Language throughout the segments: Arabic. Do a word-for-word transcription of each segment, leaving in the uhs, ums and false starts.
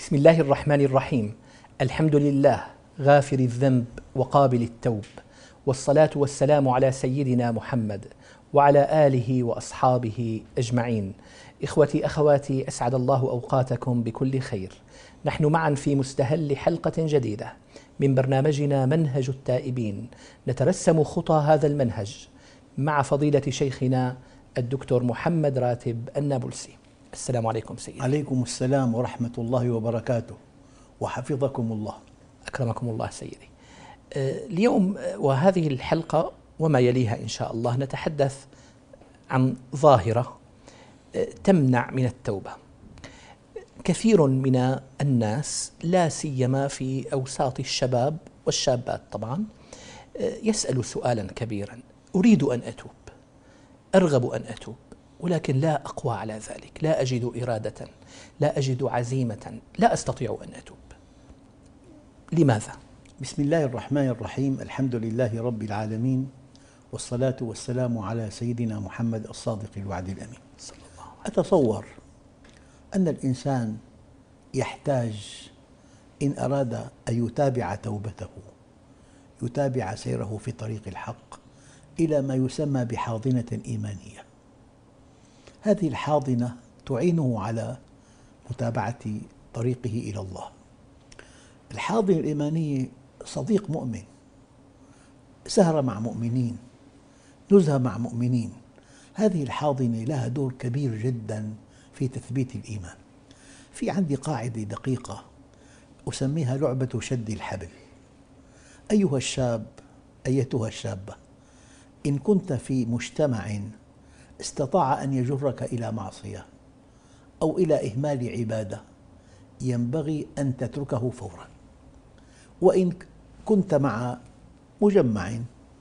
بسم الله الرحمن الرحيم. الحمد لله غافر الذنب وقابل التوب، والصلاة والسلام على سيدنا محمد وعلى آله وأصحابه أجمعين. إخوتي أخواتي، أسعد الله أوقاتكم بكل خير. نحن معا في مستهل حلقة جديدة من برنامجنا منهج التائبين، نترسم خطى هذا المنهج مع فضيلة شيخنا الدكتور محمد راتب النابلسي. السلام عليكم سيدي. عليكم السلام ورحمة الله وبركاته، وحفظكم الله. أكرمكم الله سيدي. اليوم وهذه الحلقة وما يليها إن شاء الله نتحدث عن ظاهرة تمنع من التوبة. كثير من الناس لا سيما في أوساط الشباب والشابات طبعا يسأل سؤالا كبيرا: أريد أن أتوب، أرغب أن أتوب، ولكن لا أقوى على ذلك، لا أجد إرادة، لا أجد عزيمة، لا أستطيع أن أتوب. لماذا؟ بسم الله الرحمن الرحيم. الحمد لله رب العالمين، والصلاة والسلام على سيدنا محمد الصادق الوعد الأمين. أتصور أن الإنسان يحتاج إن أراد أن يتابع توبته، يتابع سيره في طريق الحق، إلى ما يسمى بحاضنة إيمانية. هذه الحاضنة تعينه على متابعة طريقه إلى الله. الحاضنة الإيمانية صديق مؤمن، سهرة مع مؤمنين، نزهة مع مؤمنين. هذه الحاضنة لها دور كبير جدا في تثبيت الإيمان. في عندي قاعدة دقيقة أسميها لعبة شد الحبل. أيها الشاب، أيتها الشابة، إن كنت في مجتمع استطاع أن يجرك إلى معصية أو إلى إهمال عبادة، ينبغي أن تتركه فورا. وإن كنت مع مجمع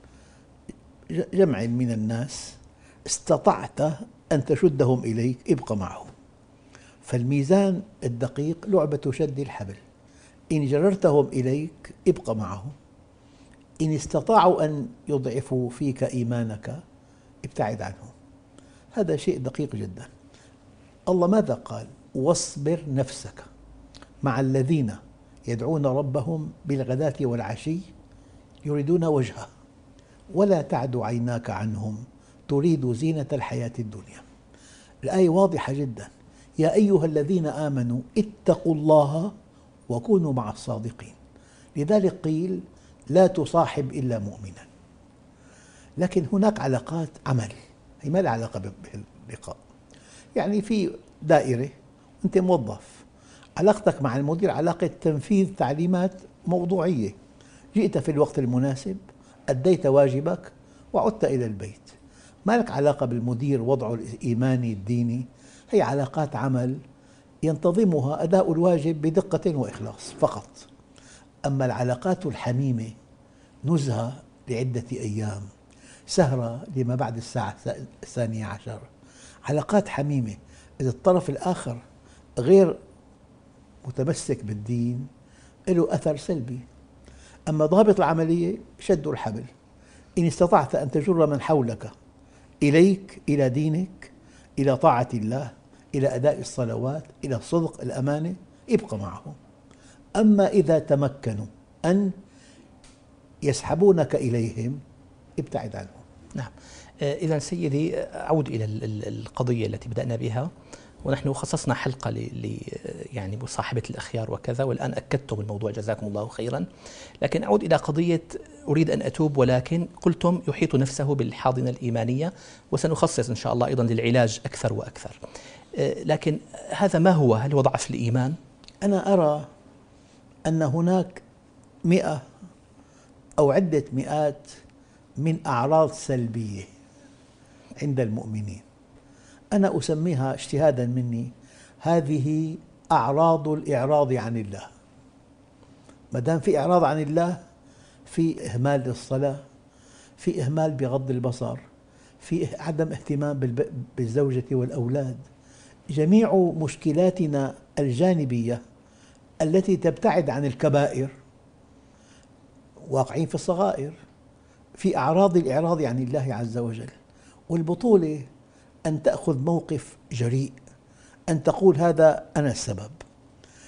جمع من الناس استطعت أن تشدهم إليك، ابق معهم. فالميزان الدقيق لعبة شد الحبل. إن جررتهم إليك ابق معهم، إن استطاعوا أن يضعفوا فيك إيمانك ابتعد عنهم. هذا شيء دقيق جدا. الله ماذا قال؟ واصبر نفسك مع الذين يدعون ربهم بالغداة والعشي يريدون وجهه ولا تعد عيناك عنهم تريد زينة الحياة الدنيا. الآية واضحة جدا: يا أيها الذين آمنوا اتقوا الله وكونوا مع الصادقين. لذلك قيل لا تصاحب إلا مؤمنا. لكن هناك علاقات عمل، هي ما لها علاقة باللقاء. يعني في دائرة أنت موظف، علاقتك مع المدير علاقة تنفيذ تعليمات موضوعية. جئت في الوقت المناسب، أديت واجبك وعدت إلى البيت. ما لك علاقة بالمدير وضعه الإيماني الديني. هي علاقات عمل ينتظمها أداء الواجب بدقة وإخلاص فقط. أما العلاقات الحميمة نزهة لعدة أيام، سهرة لما بعد الساعة الثانية عشر، علاقات حميمة إذا الطرف الآخر غير متمسك بالدين له أثر سلبي. أما ضابط العملية شد الحبل. إن استطعت أن تجر من حولك إليك، إلى دينك، إلى طاعة الله، إلى أداء الصلوات، إلى الصدق، الأمانة، ابق معهم. أما إذا تمكنوا أن يسحبونك إليهم ابتعد عنهم. نعم. إذا سيدي أعود إلى القضية التي بدأنا بها، ونحن خصصنا حلقة ل يعني مصاحبة الأخيار وكذا، والآن أكدتم الموضوع جزاكم الله خيرا. لكن أعود إلى قضية أريد أن أتوب، ولكن قلتم يحيط نفسه بالحاضنة الإيمانية، وسنخصص إن شاء الله أيضا للعلاج أكثر وأكثر. لكن هذا ما هو؟ هل هو ضعف الإيمان؟ أنا أرى أن هناك مئة أو عدة مئات من أعراض سلبية عند المؤمنين. أنا أسميها اجتهادا مني هذه أعراض الإعراض عن الله. ما دام في إعراض عن الله، في إهمال للصلاة، في إهمال بغض البصر، في عدم اهتمام بالزوجة والأولاد. جميع مشكلاتنا الجانبية التي تبتعد عن الكبائر واقعين في الصغائر، في أعراض الإعراض عن الله عز وجل. والبطولة أن تأخذ موقف جريء، أن تقول هذا أنا السبب.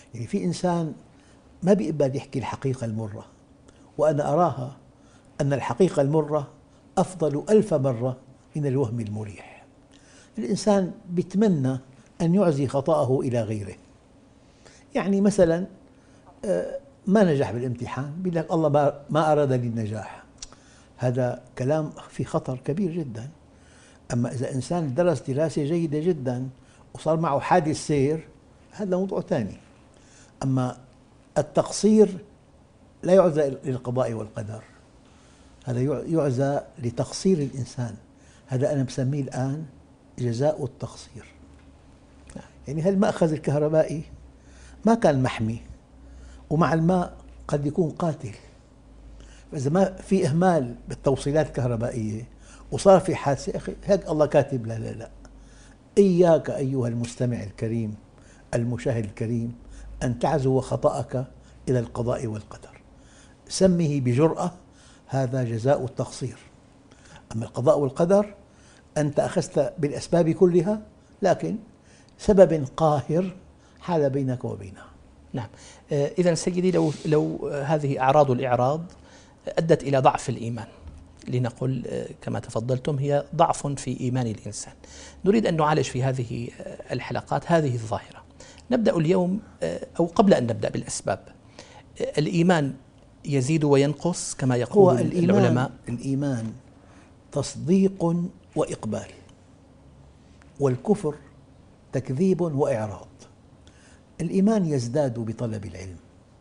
يعني في إنسان ما بيقبل يحكي الحقيقة المرة، وأنا أراها أن الحقيقة المرة أفضل ألف مرة من الوهم المريح. الإنسان بيتمنى أن يعزي خطأه إلى غيره. يعني مثلا ما نجح بالامتحان، بيقول لك الله ما أراد لي النجاح، هذا كلام في خطر كبير جدا. أما إذا إنسان درس دراسة جيدة جدا وصار معه حادث سير، هذا موضوع ثاني. أما التقصير لا يعزى للقضاء والقدر، هذا يعزى لتقصير الإنسان. هذا أنا بسميه الآن جزاء التقصير. يعني هالمأخذ الكهربائي ما كان محمي، ومع الماء قد يكون قاتل. فإذا ما في إهمال بالتوصيلات الكهربائية وصار في حادثة، أخي هيك الله كاتب. لا لا لا، إياك أيها المستمع الكريم المشاهد الكريم أن تعزو خطأك إلى القضاء والقدر، سمه بجرأة، هذا جزاء التقصير. أما القضاء والقدر أنت أخذت بالأسباب كلها، لكن سبب قاهر حال بينك وبينها. نعم. إذن سيدي، لو لو هذه أعراض الإعراض أدت إلى ضعف الإيمان، لنقل كما تفضلتم هي ضعف في إيمان الإنسان، نريد أن نعالج في هذه الحلقات هذه الظاهرة. نبدأ اليوم، أو قبل أن نبدأ بالأسباب، الإيمان يزيد وينقص كما يقول هو الإيمان العلماء. الإيمان تصديق وإقبال، والكفر تكذيب وإعراض. الإيمان يزداد بطلب العلم،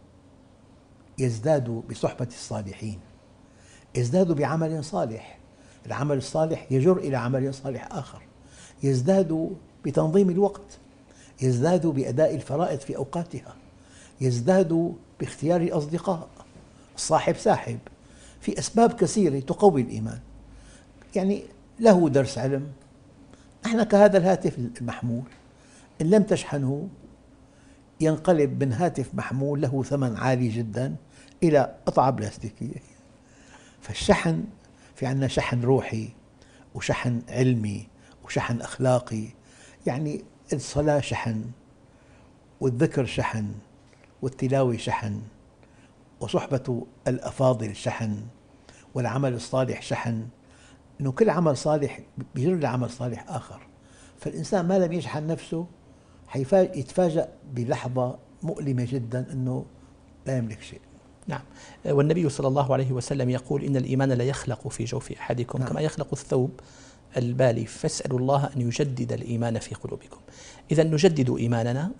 يزداد بصحبة الصالحين، يزداد بعمل صالح، العمل الصالح يجر إلى عمل صالح آخر، يزداد بتنظيم الوقت، يزداد بأداء الفرائض في أوقاتها، يزداد باختيار الأصدقاء، الصاحب ساحب. في أسباب كثيرة تقوي الإيمان. يعني له درس علم، نحن كهذا الهاتف المحمول إن لم تشحنه ينقلب من هاتف محمول له ثمن عالي جدا إلى قطعة بلاستيكية. فالشحن، في عندنا شحن روحي وشحن علمي وشحن أخلاقي. يعني الصلاة شحن، والذكر شحن، والتلاوة شحن، وصحبة الأفاضل شحن، والعمل الصالح شحن. إنه كل عمل صالح بيجر لعمل صالح آخر. فالإنسان ما لم يشحن نفسه يتفاجأ بلحظة مؤلمة جدا أنه لا يملك شيء. نعم. والنبي صلى الله عليه وسلم يقول إن الإيمان لا يخلق في جوف أحدكم نعم. كما يخلق الثوب البالي، فاسألوا الله أن يجدد الإيمان في قلوبكم. إذا نجدد إيماننا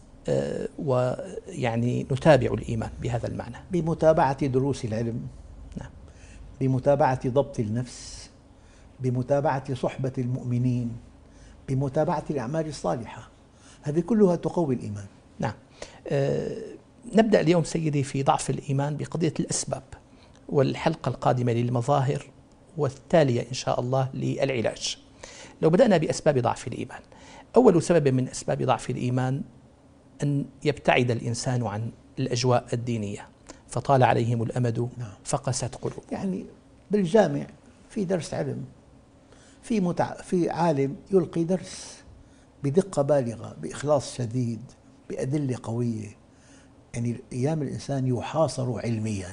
ويعني نتابع الإيمان بهذا المعنى، بمتابعة دروس العلم، نعم، بمتابعة ضبط النفس، بمتابعة صحبة المؤمنين، بمتابعة الأعمال الصالحة. هذه كلها تقوي الإيمان. نعم. أه نبدأ اليوم سيدي في ضعف الإيمان بقضية الأسباب، والحلقة القادمة للمظاهر، والتالية إن شاء الله للعلاج. لو بدأنا بأسباب ضعف الإيمان، أول سبب من أسباب ضعف الإيمان أن يبتعد الإنسان عن الأجواء الدينية، فطال عليهم الأمد فقست قلوب. يعني بالجامع في درس علم، في متع... في عالم يلقي درس بدقة بالغة، بإخلاص شديد، بأدلة قوية. يعني أيام الإنسان يحاصر علميا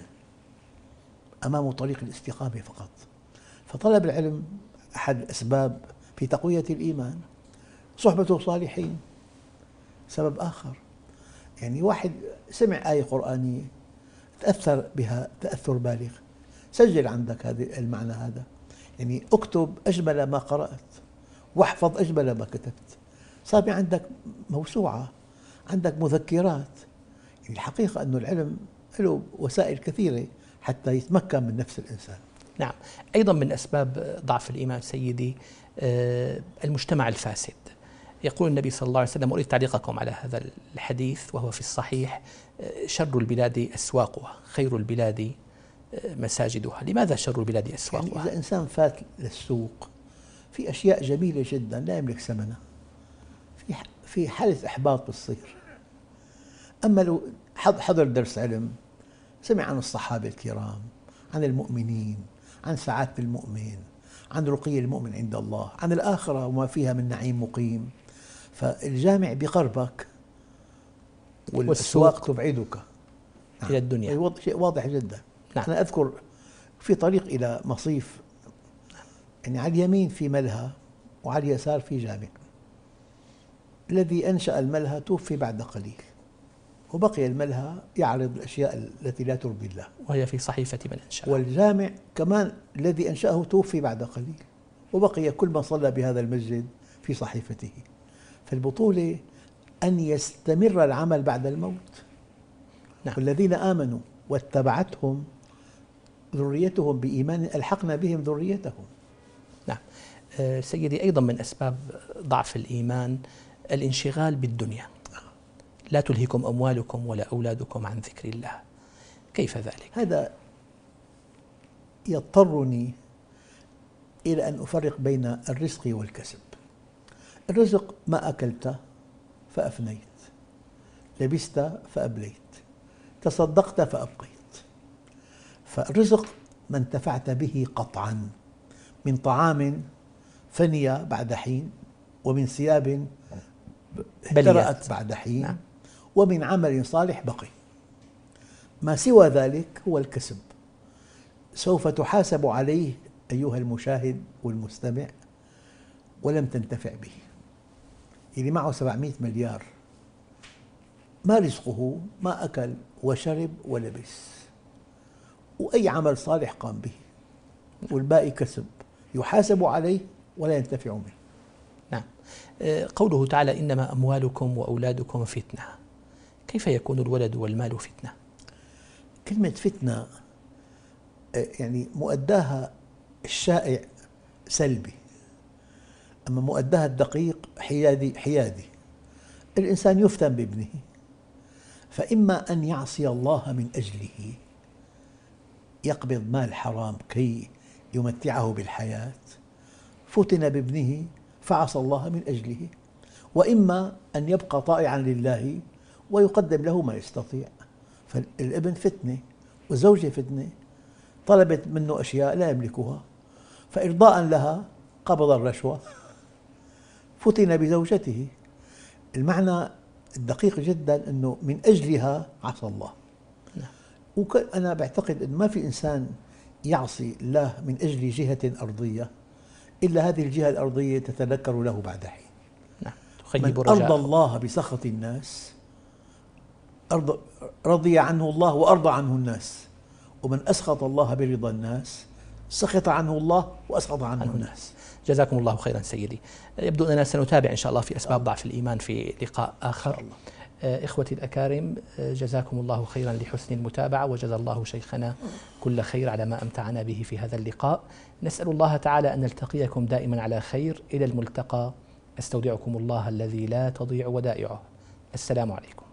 أمام طريق الاستقامة فقط. فطلب العلم أحد الأسباب في تقوية الإيمان. صحبة صالحين سبب آخر. يعني واحد سمع آية قرآنية تأثر بها تأثر بالغ، سجل عندك هذا المعنى. هذا يعني اكتب أجمل ما قرأت، واحفظ أجمل ما كتبت. صار عندك موسوعة، عندك مذكرات. يعني الحقيقة أن العلم له وسائل كثيرة حتى يتمكن من نفس الإنسان. نعم. أيضا من أسباب ضعف الإيمان سيدي المجتمع الفاسد. يقول النبي صلى الله عليه وسلم، أريد تعليقكم على هذا الحديث وهو في الصحيح: شر البلاد أسواقها، خير البلاد مساجدها. لماذا شر البلاد أسواقها؟ يعني إذا إنسان فات للسوق في أشياء جميلة جدا لا يملك ثمنها، في في حالة إحباط بتصير. أما لو حضر درس علم، سمع عن الصحابة الكرام، عن المؤمنين، عن سعادة المؤمن، عن رقي المؤمن عند الله، عن الآخرة وما فيها من نعيم مقيم، فالجامع بقربك والأسواق تبعدك نعم. إلى الدنيا. شيء واضح جدا. نعم. أنا أذكر في طريق إلى مصيف، يعني على اليمين في ملهى وعلى اليسار في جامع. الذي أنشأ الملهى توفي بعد قليل، وبقي الملهى يعرض الأشياء التي لا ترضي الله، وهي في صحيفة من أنشأه. والجامع كمان الذي أنشأه توفي بعد قليل، وبقي كل من صلى بهذا المسجد في صحيفته. فالبطولة أن يستمر العمل بعد الموت. نعم. والذين آمنوا واتبعتهم ذريتهم بإيمان ألحقنا بهم ذريتهم. نعم. سيدي، أيضا من أسباب ضعف الإيمان الانشغال بالدنيا. لا تلهكم أموالكم ولا أولادكم عن ذكر الله. كيف ذلك؟ هذا يضطرني إلى أن أفرق بين الرزق والكسب. الرزق ما أكلت فأفنيت، لبست فأبليت، تصدقت فأبقيت. فالرزق ما انتفعت به قطعا، من طعام فني بعد حين، ومن ثياب احترأت بعد حين. نعم. ومن عمل صالح بقي. ما سوى ذلك هو الكسب، سوف تحاسب عليه أيها المشاهد والمستمع ولم تنتفع به. اللي معه سبعمئة مليار ما رزقه؟ ما أكل وشرب ولبس، وأي عمل صالح قام به، والباقي كسب يحاسب عليه ولا ينتفع منه. نعم. قوله تعالى: إنما أموالكم وأولادكم فتنة. كيف يكون الولد والمال فتنة؟ كلمة فتنة يعني مؤداها الشائع سلبي، أما مؤداها الدقيق حيادي حيادي. الإنسان يفتن بابنه، فإما أن يعصي الله من أجله، يقبض مال حرام كي يمتعه بالحياة، فتن بابنه فعصى الله من أجله، وإما أن يبقى طائعا لله ويقدم له ما يستطيع. فالابن فتنة والزوجة فتنة، طلبت منه أشياء لا يملكها، فإرضاء لها قبض الرشوة، فتن بزوجته. المعنى الدقيق جدا أنه من أجلها عصى الله. وأنا بعتقد أن ما في إنسان يعصي الله من أجل جهة أرضية إلا هذه الجهة الأرضية تتذكر له بعد حين. نعم. من أرضى الله بسخط الناس أرض رضي عنه الله وأرضى عنه الناس، ومن أسخط الله برضا الناس سخط عنه الله وأسخط عنه, عنه الناس. جزاكم الله خيرا سيدي. يبدو أننا سنتابع إن شاء الله في أسباب ضعف الإيمان في لقاء آخر. إن شاء الله. إخوتي الأكارم، جزاكم الله خيرا لحسن المتابعة، وجزى الله شيخنا كل خير على ما أمتعنا به في هذا اللقاء. نسأل الله تعالى أن نلتقيكم دائما على خير. إلى الملتقى. أستودعكم الله الذي لا تضيع ودائعه. السلام عليكم.